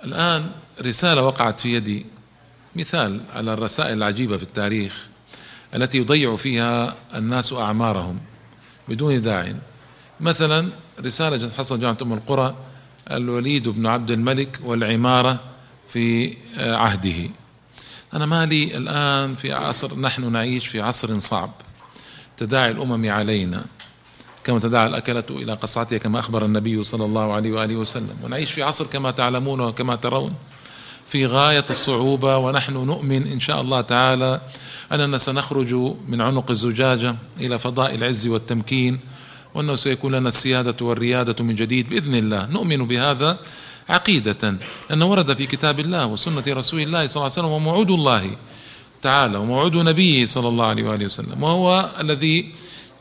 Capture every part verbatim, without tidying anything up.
الآن رسالة وقعت في يدي، مثال على الرسائل العجيبة في التاريخ التي يضيع فيها الناس أعمارهم بدون داع. مثلا رسالة حصل جامعة أم القرى الوليد بن عبد الملك والعمارة في عهده. أنا مالي الآن في عصر، نحن نعيش في عصر صعب، تداعي الأمم علينا كما تداعى الأكلة إلى قصعتها كما أخبر النبي صلى الله عليه وآله وسلم، ونعيش في عصر كما تعلمون وكما ترون في غاية الصعوبة، ونحن نؤمن إن شاء الله تعالى أننا سنخرج من عنق الزجاجة إلى فضاء العز والتمكين، وأنه سيكون لنا السيادة والريادة من جديد بإذن الله. نؤمن بهذا عقيدة، لأنه ورد في كتاب الله وسنة رسول الله صلى الله عليه وسلم، وموعود الله تعالى وموعود نبيه صلى الله عليه وآله وسلم، وهو الذي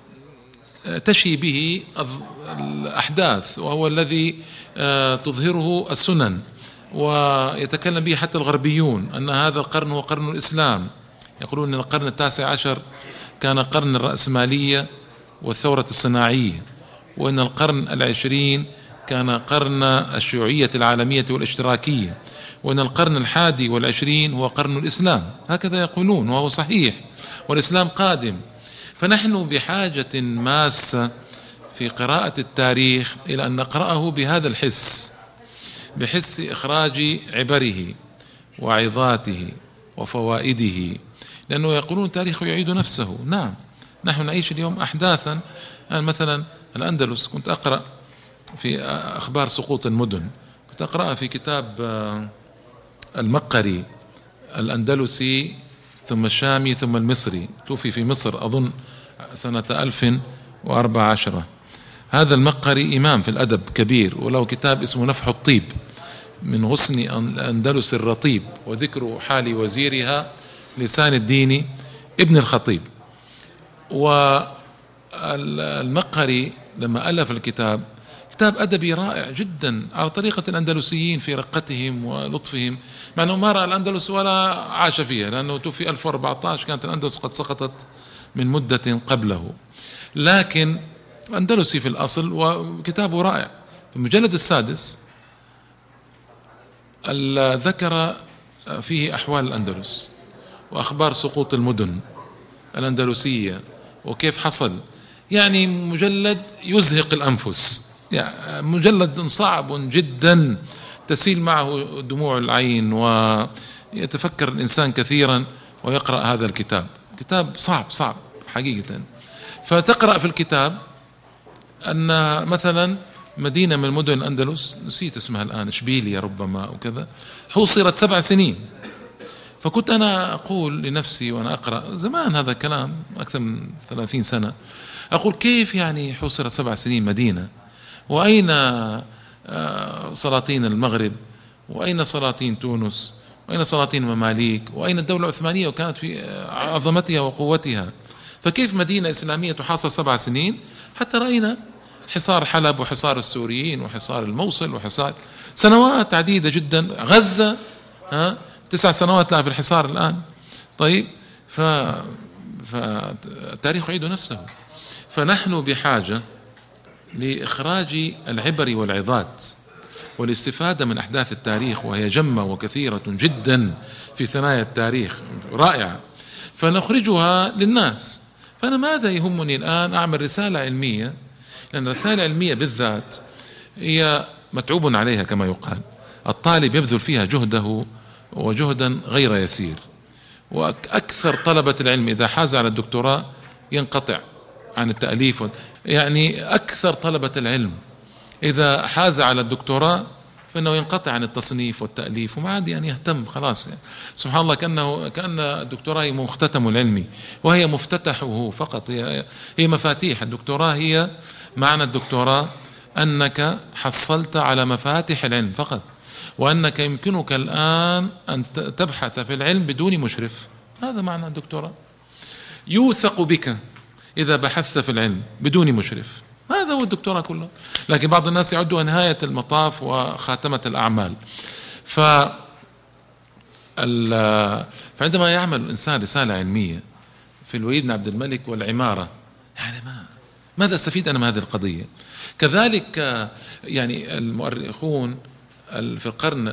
تشي به الأحداث، وهو الذي تظهره السنن ويتكلم به حتى الغربيون، أن هذا القرن هو قرن الإسلام. يقولون أن القرن التاسع عشر كان قرن الرأسمالية والثورة الصناعية، وأن القرن العشرين كان قرن الشيوعية العالمية والاشتراكية، وأن القرن الحادي والعشرين هو قرن الإسلام. هكذا يقولون، وهو صحيح، والإسلام قادم. فنحن بحاجة ماسة في قراءة التاريخ إلى أن نقرأه بهذا الحس، بحس إخراج عبره وعظاته وفوائده، لأنه يقولون التاريخ يعيد نفسه. نعم، نحن نعيش اليوم أحداثا. يعني مثلا الأندلس، كنت أقرأ في أخبار سقوط المدن، كنت أقرأ في كتاب المقري الأندلسي ثم الشامي ثم المصري، توفي في مصر أظن سنة ألف وأربع عشرة. هذا المقري إمام في الأدب كبير، وله كتاب اسمه نفح الطيب من غصن الأندلس الرطيب، وذكر حال وزيرها لسان الدين ابن الخطيب. والمقري لما ألف الكتاب، كتاب أدبي رائع جدا على طريقة الأندلسيين في رقتهم ولطفهم، مع أنه ما رأى الأندلس ولا عاش فيها، لأنه توفي ألف وأربعة عشر، كانت الأندلس قد سقطت من مدة قبله، لكن أندلسي في الأصل، وكتابه رائع. في المجلد السادس ذكر فيه أحوال الأندلس وأخبار سقوط المدن الأندلسية وكيف حصل. يعني مجلد يزهق الأنفس، يعني مجلد صعب جدا تسيل معه دموع العين، ويتفكر الإنسان كثيرا ويقرأ هذا الكتاب. كتاب صعب صعب حقيقة. فتقرأ في الكتاب أن مثلا مدينة من مدن الأندلس، نسيت اسمها الآن، إشبيلية ربما وكذا، حوصرت سبع سنين. فكنت أنا أقول لنفسي وأنا أقرأ زمان هذا الكلام أكثر من ثلاثين سنة، أقول كيف يعني حوصرت سبع سنين مدينة؟ وأين سلاطين المغرب؟ وأين سلاطين تونس؟ وأين سلاطين المماليك؟ وأين الدولة العثمانية وكانت في عظمتها وقوتها؟ فكيف مدينة إسلامية تحاصر سبع سنين؟ حتى رأينا حصار حلب وحصار السوريين وحصار الموصل وحصار سنوات عديدة جدا. غزة ها تسع سنوات لها في الحصار الآن. طيب، ف... فالتاريخ يعيد نفسه. فنحن بحاجة لإخراج العبر والعظات والاستفادة من أحداث التاريخ، وهي جمة وكثيرة جدا في ثنايا التاريخ رائعة، فنخرجها للناس. فأنا ماذا يهمني الآن أعمل رسالة علمية؟ لأن رسالة علمية بالذات هي متعوب عليها كما يقال، الطالب يبذل فيها جهده وجهدا غير يسير. وأكثر طلبة العلم إذا حاز على الدكتوراه ينقطع عن التأليف، يعني أكثر طلبة العلم إذا حاز على الدكتوراه فإنه ينقطع عن التصنيف والتأليف، وما عاد يعني يهتم خلاص. يعني سبحان الله، كأنه كأن الدكتوراه هي مختتم العلمي، وهي مفتتحه فقط. هي, هي مفاتيح الدكتوراه. هي معنى الدكتوراه أنك حصلت على مفاتيح العلم فقط، وأنك يمكنك الآن أن تبحث في العلم بدون مشرف. هذا معنى الدكتوراه. يوثق بك إذا بحثت في العلم بدون مشرف. هذا هو الدكتوراه كله. لكن بعض الناس يعدها نهاية المطاف وخاتمة الأعمال. ف فعندما يعمل الإنسان رسالة علمية في الوليد بن عبد الملك والعمارة، يعني ما ماذا استفيد أنا من هذه القضية؟ كذلك يعني المؤرخون في القرن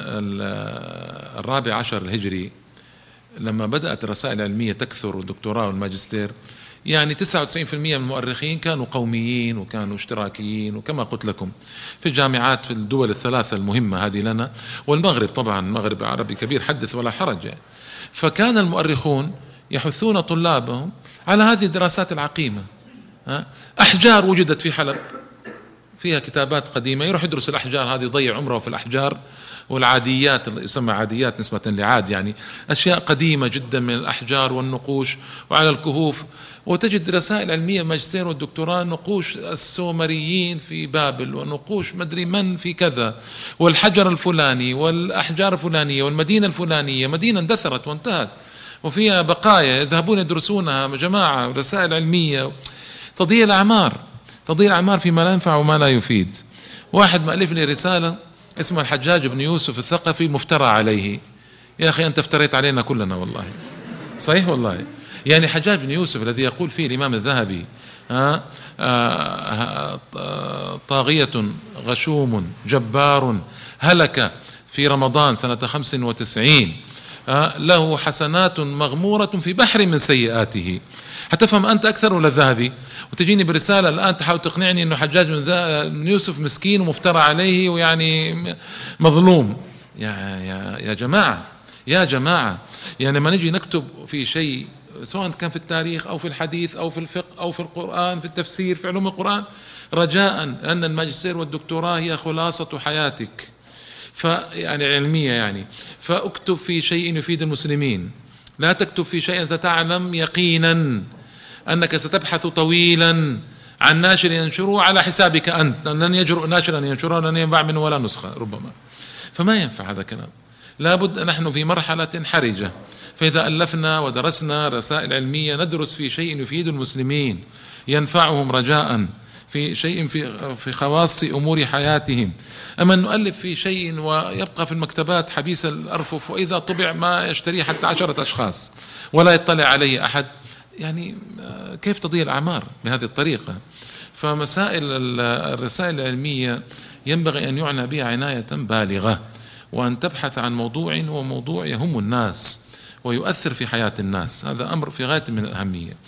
الرابع عشر الهجري لما بدأت الرسائل العلمية تكثر والدكتوراه والماجستير، يعني تسعة وتسعين بالمئة من المؤرخين كانوا قوميين وكانوا اشتراكيين، وكما قلت لكم في الجامعات في الدول الثلاثة المهمة هذه لنا، والمغرب طبعا المغرب عربي كبير حدث ولا حرج يعني. فكان المؤرخون يحثون طلابهم على هذه الدراسات العقيمة. أحجار وجدت في حلب فيها كتابات قديمة، يروح يدرس الأحجار هذه، يضيع عمره في الأحجار والعاديات اللي يسمى عاديات نسبة لعاد، يعني أشياء قديمة جدا من الأحجار والنقوش وعلى الكهوف. وتجد رسائل علمية ماجستير والدكتوراه، نقوش السومريين في بابل ونقوش مدري من في كذا، والحجر الفلاني والأحجار الفلانية والمدينة الفلانية، مدينة اندثرت وانتهت وفيها بقايا يذهبون يدرسونها جماعة، رسائل علمية. تضيع الأعمار، تضيع الأعمار فيما لا ينفع وما لا يفيد. واحد مألف لي رسالة اسمها الحجاج بن يوسف الثقفي مفترى عليه. يا أخي أنت افتريت علينا كلنا والله، صحيح والله. يعني حجاج بن يوسف الذي يقول فيه الإمام الذهبي آه آه آه طاغية غشوم جبار هلك في رمضان سنة خمس وتسعين، آه له حسنات مغمورة في بحر من سيئاته. هتفهم أنت أكثر ولا الذهبي؟ وتجيني برسالة الآن تحاول تقنعني أنه حجاج بن يوسف مسكين ومفترى عليه ويعني مظلوم. يا, يا, يا جماعة يا جماعة يعني ما نجي نكتب في شيء سواء كان في التاريخ أو في الحديث أو في الفقه أو في القرآن، في التفسير، في علوم القرآن، رجاء أن الماجستير والدكتوراه هي خلاصة حياتك فيعني علمية يعني، فاكتب في شيء يفيد المسلمين، لا تكتب في شيء أنت تعلم يقينا أنك ستبحث طويلا عن ناشر ينشره على حسابك أنت، لن يجرؤ ناشر أن ينشره، لن ينباع منه ولا نسخة ربما. فما ينفع هذا الكلام. لابد نحن في مرحلة حرجة، فإذا ألفنا ودرسنا رسائل علمية ندرس في شيء يفيد المسلمين ينفعهم رجاء، في شيء في في خواص أمور حياتهم. أما نؤلف في شيء ويبقى في المكتبات حبيس الأرفف، وإذا طبع ما يشتريه حتى عشرة أشخاص ولا يطلع عليه أحد، يعني كيف تضيع الأعمار بهذه الطريقة؟ فمسائل الرسائل العلمية ينبغي أن يعنى بها عناية بالغة، وأن تبحث عن موضوع هو موضوع يهم الناس ويؤثر في حياة الناس. هذا أمر في غاية من الأهمية.